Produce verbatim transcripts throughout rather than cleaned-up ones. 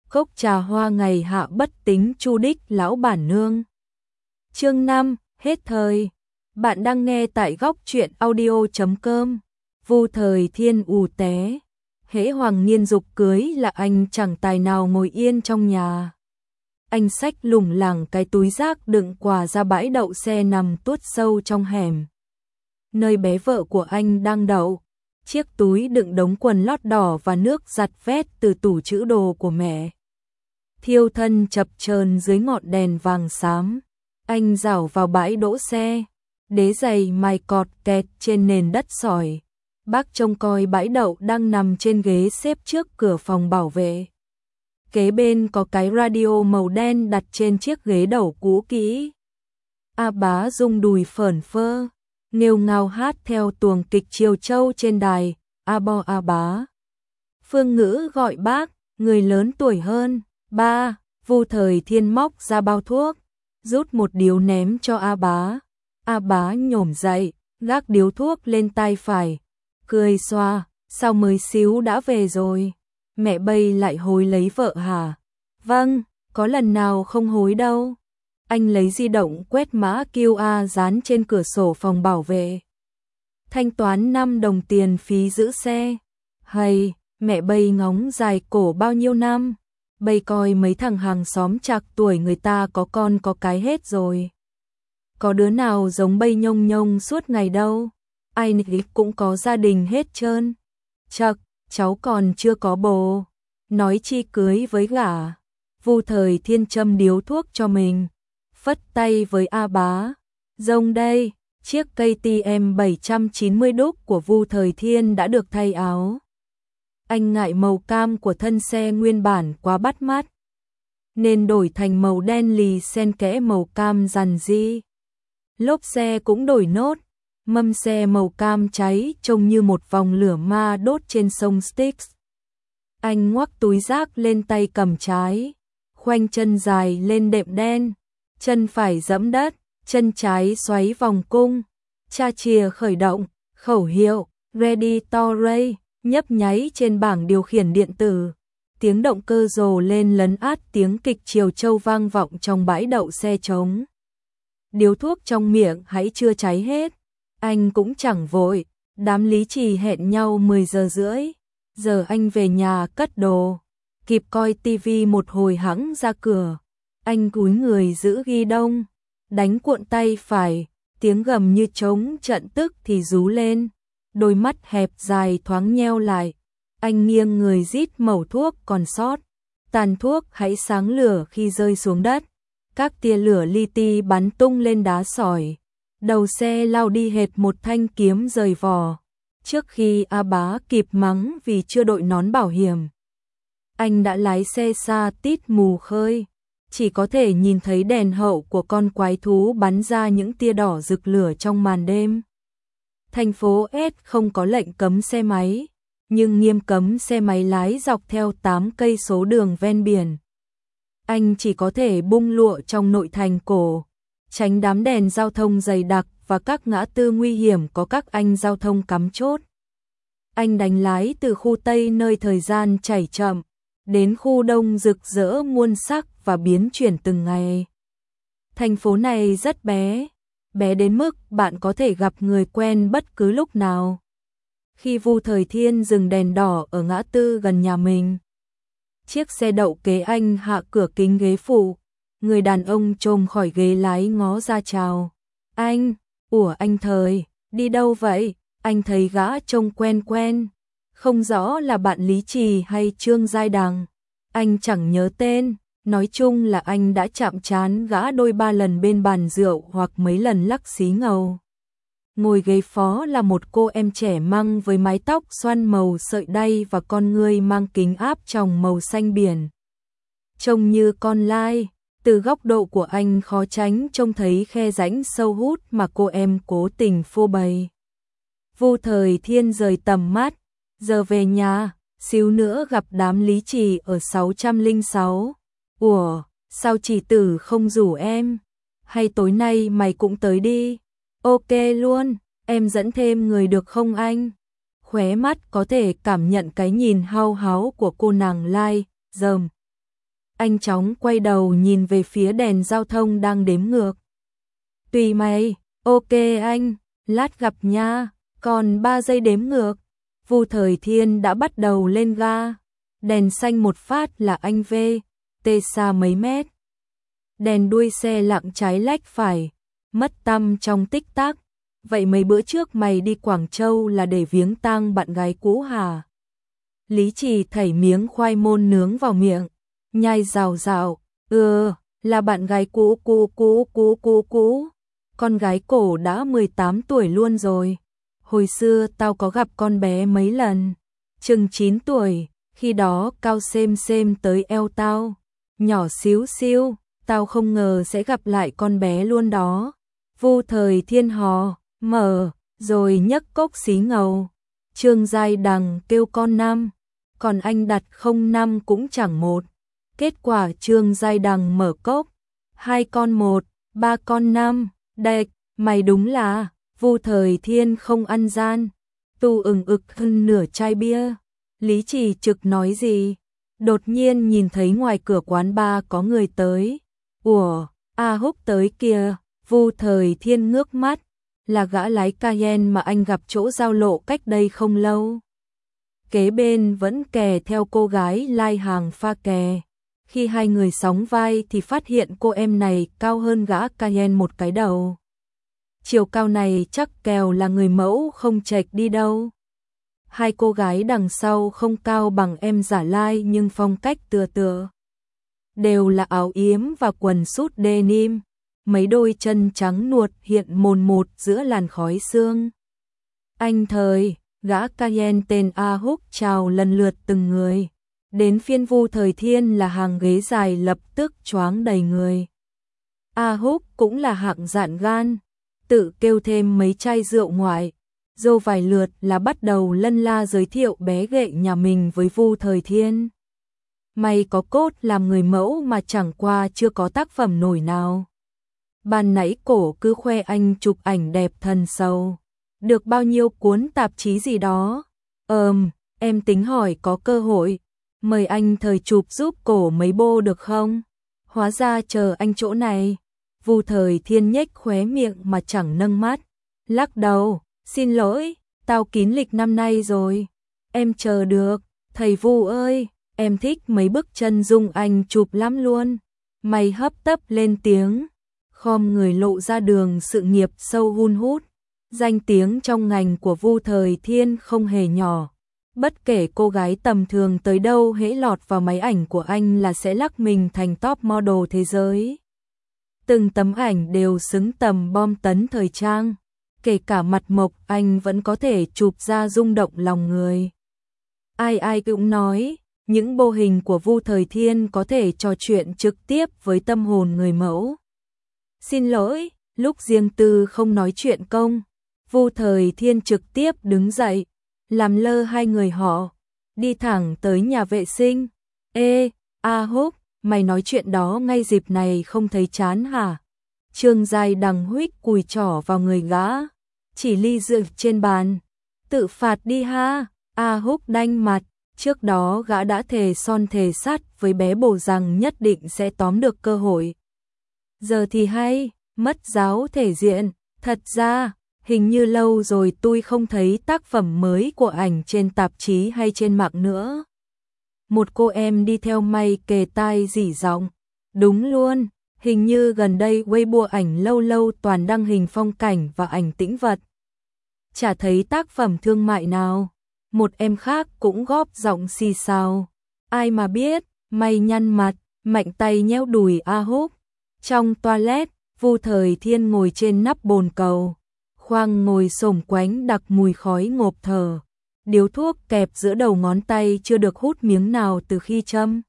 Cốc trà hoa ngày hạ bất tính chu đích lão bản nương. Chương năm, hết thời. Bạn đang nghe tại góc truyện audio chấm com. Vu Thời Thiên ù té. Hễ Hoàng Niên dục cưới là anh chẳng tài nào ngồi yên trong nhà. Anh xách lủng lẳng cái túi rác đựng quà ra bãi đậu xe nằm tuốt sâu trong hẻm. Nơi bé vợ của anh đang đậu. Chiếc túi đựng đống quần lót đỏ và nước giặt vét từ tủ trữ đồ của mẹ. Thiêu thân chập chờn dưới ngọn đèn vàng xám. Anh rảo vào bãi đỗ xe. Đế giày mài cọt kẹt trên nền đất sỏi. Bác trông coi bãi đậu đang nằm trên ghế xếp trước cửa phòng bảo vệ. Kế bên có cái radio màu đen đặt trên chiếc ghế đầu cũ kỹ. A Bá rung đùi phởn phơ, nghêu ngao hát theo tuồng kịch Triều Châu trên đài. A Bo A Bá. Phương Ngữ gọi bác, người lớn tuổi hơn. Ba, Vu Thời Thiên móc ra bao thuốc, rút một điếu ném cho A Bá. A Bá nhổm dậy, gác điếu thuốc lên tay phải, cười xoa, sao mới xíu đã về rồi? Mẹ bây lại hối lấy vợ hả? Vâng, có lần nào không hối đâu. Anh lấy di động quét mã quy rờ dán trên cửa sổ phòng bảo vệ. Thanh toán năm đồng tiền phí giữ xe. Hay, mẹ bây ngóng dài cổ bao nhiêu năm. Bây coi mấy thằng hàng xóm chạc tuổi người ta có con có cái hết rồi. Có đứa nào giống bây nhông nhông suốt ngày đâu. Ai nấy cũng có gia đình hết trơn. Chậc, cháu còn chưa có bồ. Nói chi cưới với gả. Vu Thời Thiên châm điếu thuốc cho mình. Phất tay với A Bá. Rông đây, chiếc ca tê em bảy trăm chín mươi đúc của Vu Thời Thiên đã được thay áo. Anh ngại màu cam của thân xe nguyên bản quá bắt mắt, nên đổi thành màu đen lì xen kẽ màu cam rằn ri. Lốp xe cũng đổi nốt, mâm xe màu cam cháy trông như một vòng lửa ma đốt trên sông Styx. Anh ngoắc túi rác lên tay cầm trái, khoanh chân dài lên đệm đen, chân phải giẫm đất, chân trái xoáy vòng cung, cha chìa khởi động, khẩu hiệu Ready to Ray nhấp nháy trên bảng điều khiển điện tử. Tiếng động cơ rồ lên lấn át tiếng kịch Triều Châu vang vọng trong bãi đậu xe trống. Điếu thuốc trong miệng hãy chưa cháy hết. Anh cũng chẳng vội. Đám lý trì hẹn nhau mười giờ rưỡi. Giờ anh về nhà cất đồ. Kịp coi tivi một hồi hẵng ra cửa. Anh cúi người giữ ghi đông. Đánh cuộn tay phải. Tiếng gầm như trống trận tức thì rú lên. Đôi mắt hẹp dài thoáng nheo lại. Anh nghiêng người rít mẩu thuốc còn sót. Tàn thuốc hãy sáng lửa khi rơi xuống đất. Các tia lửa li ti bắn tung lên đá sỏi. Đầu xe lao đi hệt một thanh kiếm rời vỏ. Trước khi A Bá kịp mắng vì chưa đội nón bảo hiểm, anh đã lái xe xa tít mù khơi. Chỉ có thể nhìn thấy đèn hậu của con quái thú bắn ra những tia đỏ rực lửa trong màn đêm. Thành phố S không có lệnh cấm xe máy, nhưng nghiêm cấm xe máy lái dọc theo tám cây số đường ven biển. Anh chỉ có thể bung lụa trong nội thành cổ, tránh đám đèn giao thông dày đặc và các ngã tư nguy hiểm có các anh giao thông cắm chốt. Anh đánh lái từ khu Tây nơi thời gian chảy chậm, đến khu Đông rực rỡ muôn sắc và biến chuyển từng ngày. Thành phố này rất bé, bé đến mức bạn có thể gặp người quen bất cứ lúc nào. Khi Vu Thời Thiên dừng đèn đỏ ở ngã tư gần nhà mình, chiếc xe đậu kế anh hạ cửa kính ghế phụ. Người đàn ông trồm khỏi ghế lái ngó ra chào. Anh, ủa anh Thời, đi đâu vậy? Anh thấy gã trông quen quen. Không rõ là bạn Lý Trì hay Trương Giai Đằng. Anh chẳng nhớ tên, nói chung là anh đã chạm trán gã đôi ba lần bên bàn rượu hoặc mấy lần lắc xí ngầu. Ngồi ghế phó là một cô em trẻ măng với mái tóc xoăn màu sợi đay và con ngươi mang kính áp tròng màu xanh biển. Trông như con lai, từ góc độ của anh khó tránh trông thấy khe rãnh sâu hút mà cô em cố tình phô bày. Vu Thời Thiên rời tầm mắt, giờ về nhà, xíu nữa gặp đám Lý Trì ở sáu trăm lẻ sáu. Ủa, sao Trì Tử không rủ em? Hay tối nay mày cũng tới đi? Ok luôn, em dẫn thêm người được không anh? Khóe mắt có thể cảm nhận cái nhìn hao háo của cô nàng lai, dầm. Anh chóng quay đầu nhìn về phía đèn giao thông đang đếm ngược. Tùy mày, ok anh, lát gặp nha, còn ba giây đếm ngược. Vu Thời Thiên đã bắt đầu lên ga. Đèn xanh một phát là anh V, tê xa mấy mét. Đèn đuôi xe lặng trái lách phải, mất tăm trong tích tắc. Vậy mấy bữa trước mày đi Quảng Châu là để viếng tang bạn gái cũ hả? Lý Trì thảy miếng khoai môn nướng vào miệng, nhai rào rào, ừ, là bạn gái cũ cũ cũ cũ cũ cũ. Con gái cổ đã mười tám tuổi luôn rồi. Hồi xưa tao có gặp con bé mấy lần, chừng chín tuổi, khi đó cao xem xem tới eo tao, nhỏ xíu xiu, tao không ngờ sẽ gặp lại con bé luôn đó. Vu Thời Thiên hò, mở, rồi nhấc cốc xí ngầu. Trương Giai Đằng kêu con năm, còn anh đặt không năm cũng chẳng một. Kết quả Trương Giai Đằng mở cốc, hai con một, ba con năm, đệch, mày đúng là, Vu Thời Thiên không ăn gian, tu ừng ực hơn nửa chai bia. Lý Trì Trực nói gì? Đột nhiên nhìn thấy ngoài cửa quán bar có người tới. Ủa, A Húc tới kìa. Vu Thời Thiên ngước mắt, là gã lái Cayenne mà anh gặp chỗ giao lộ cách đây không lâu. Kế bên vẫn kè theo cô gái lai hàng pha kè. Khi hai người sóng vai thì phát hiện cô em này cao hơn gã Cayenne một cái đầu. Chiều cao này chắc kèo là người mẫu không chệch đi đâu. Hai cô gái đằng sau không cao bằng em giả lai nhưng phong cách tựa tựa. Đều là áo yếm và quần sút denim. Mấy đôi chân trắng nuột hiện mồn một giữa làn khói sương. Anh Thời, gã Cayenne tên A Húc chào lần lượt từng người. Đến phiên Vu Thời Thiên là hàng ghế dài lập tức choáng đầy người. A Húc cũng là hạng dạn gan, tự kêu thêm mấy chai rượu ngoại. Dô vài lượt là bắt đầu lân la giới thiệu bé ghệ nhà mình với Vu Thời Thiên. Mày có cốt làm người mẫu mà chẳng qua chưa có tác phẩm nổi nào. Ban nãy cổ cứ khoe anh chụp ảnh đẹp thần sầu. Được bao nhiêu cuốn tạp chí gì đó. Ờm, em tính hỏi có cơ hội. Mời anh Thời chụp giúp cổ mấy bô được không? Hóa ra chờ anh chỗ này. Vu Thời Thiên nhếch khóe miệng mà chẳng nâng mắt. Lắc đầu, xin lỗi, tao kín lịch năm nay rồi. Em chờ được, thầy Vu ơi, em thích mấy bức chân dung anh chụp lắm luôn. Mày hấp tấp lên tiếng. Khom người lộ ra đường sự nghiệp sâu hun hút. Danh tiếng trong ngành của Vu Thời Thiên không hề nhỏ. Bất kể cô gái tầm thường tới đâu hễ lọt vào máy ảnh của anh là sẽ lắc mình thành top model thế giới. Từng tấm ảnh đều xứng tầm bom tấn thời trang. Kể cả mặt mộc anh vẫn có thể chụp ra rung động lòng người. Ai ai cũng nói, những bô hình của Vu Thời Thiên có thể trò chuyện trực tiếp với tâm hồn người mẫu. Xin lỗi, lúc riêng tư không nói chuyện công. Vu Thời Thiên trực tiếp đứng dậy, làm lơ hai người họ, đi thẳng tới nhà vệ sinh. Ê, A Húc, mày nói chuyện đó ngay dịp này không thấy chán hả? Trương Giai Đằng huých cùi trỏ vào người gã, chỉ ly rượu trên bàn. Tự phạt đi ha. A Húc đanh mặt, trước đó gã đã thề son thề sắt với bé bồ rằng nhất định sẽ tóm được cơ hội. Giờ thì hay, mất giáo thể diện, thật ra, hình như lâu rồi tôi không thấy tác phẩm mới của ảnh trên tạp chí hay trên mạng nữa. Một cô em đi theo mày kề tai rỉ giọng, đúng luôn, hình như gần đây Weibo ảnh lâu lâu toàn đăng hình phong cảnh và ảnh tĩnh vật. Chả thấy tác phẩm thương mại nào. Một em khác cũng góp giọng xì xào. Ai mà biết, mày nhăn mặt, mạnh tay nhéo đùi A Húc. Trong toilet, Vu Thời Thiên ngồi trên nắp bồn cầu. Khoang ngồi xổm quánh đặc mùi khói ngộp thở. Điếu thuốc kẹp giữa đầu ngón tay chưa được hút miếng nào từ khi châm.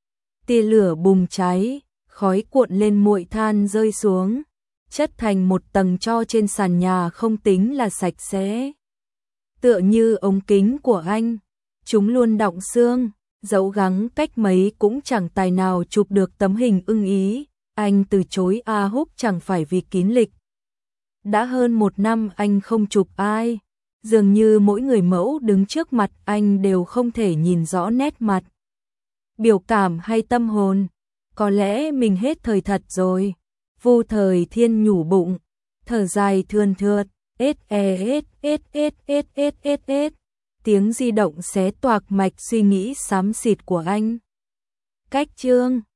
Tia lửa bùng cháy, khói cuộn lên muội than rơi xuống, chất thành một tầng tro trên sàn nhà không tính là sạch sẽ. Tựa như ống kính của anh, chúng luôn đọng xương, dẫu gắng cách mấy cũng chẳng tài nào chụp được tấm hình ưng ý. Anh từ chối A Húc chẳng phải vì kín lịch. Đã hơn một năm anh không chụp ai, dường như mỗi người mẫu đứng trước mặt anh đều không thể nhìn rõ nét mặt, biểu cảm hay tâm hồn. có lẽ mình hết thời thật rồi. Vu Thời Thiên nhủ bụng, thở dài thườn thượt, ết e ết ết ết ết ết ết ết. Tiếng di động xé toạc mạch suy nghĩ xám xịt của anh. Cách chương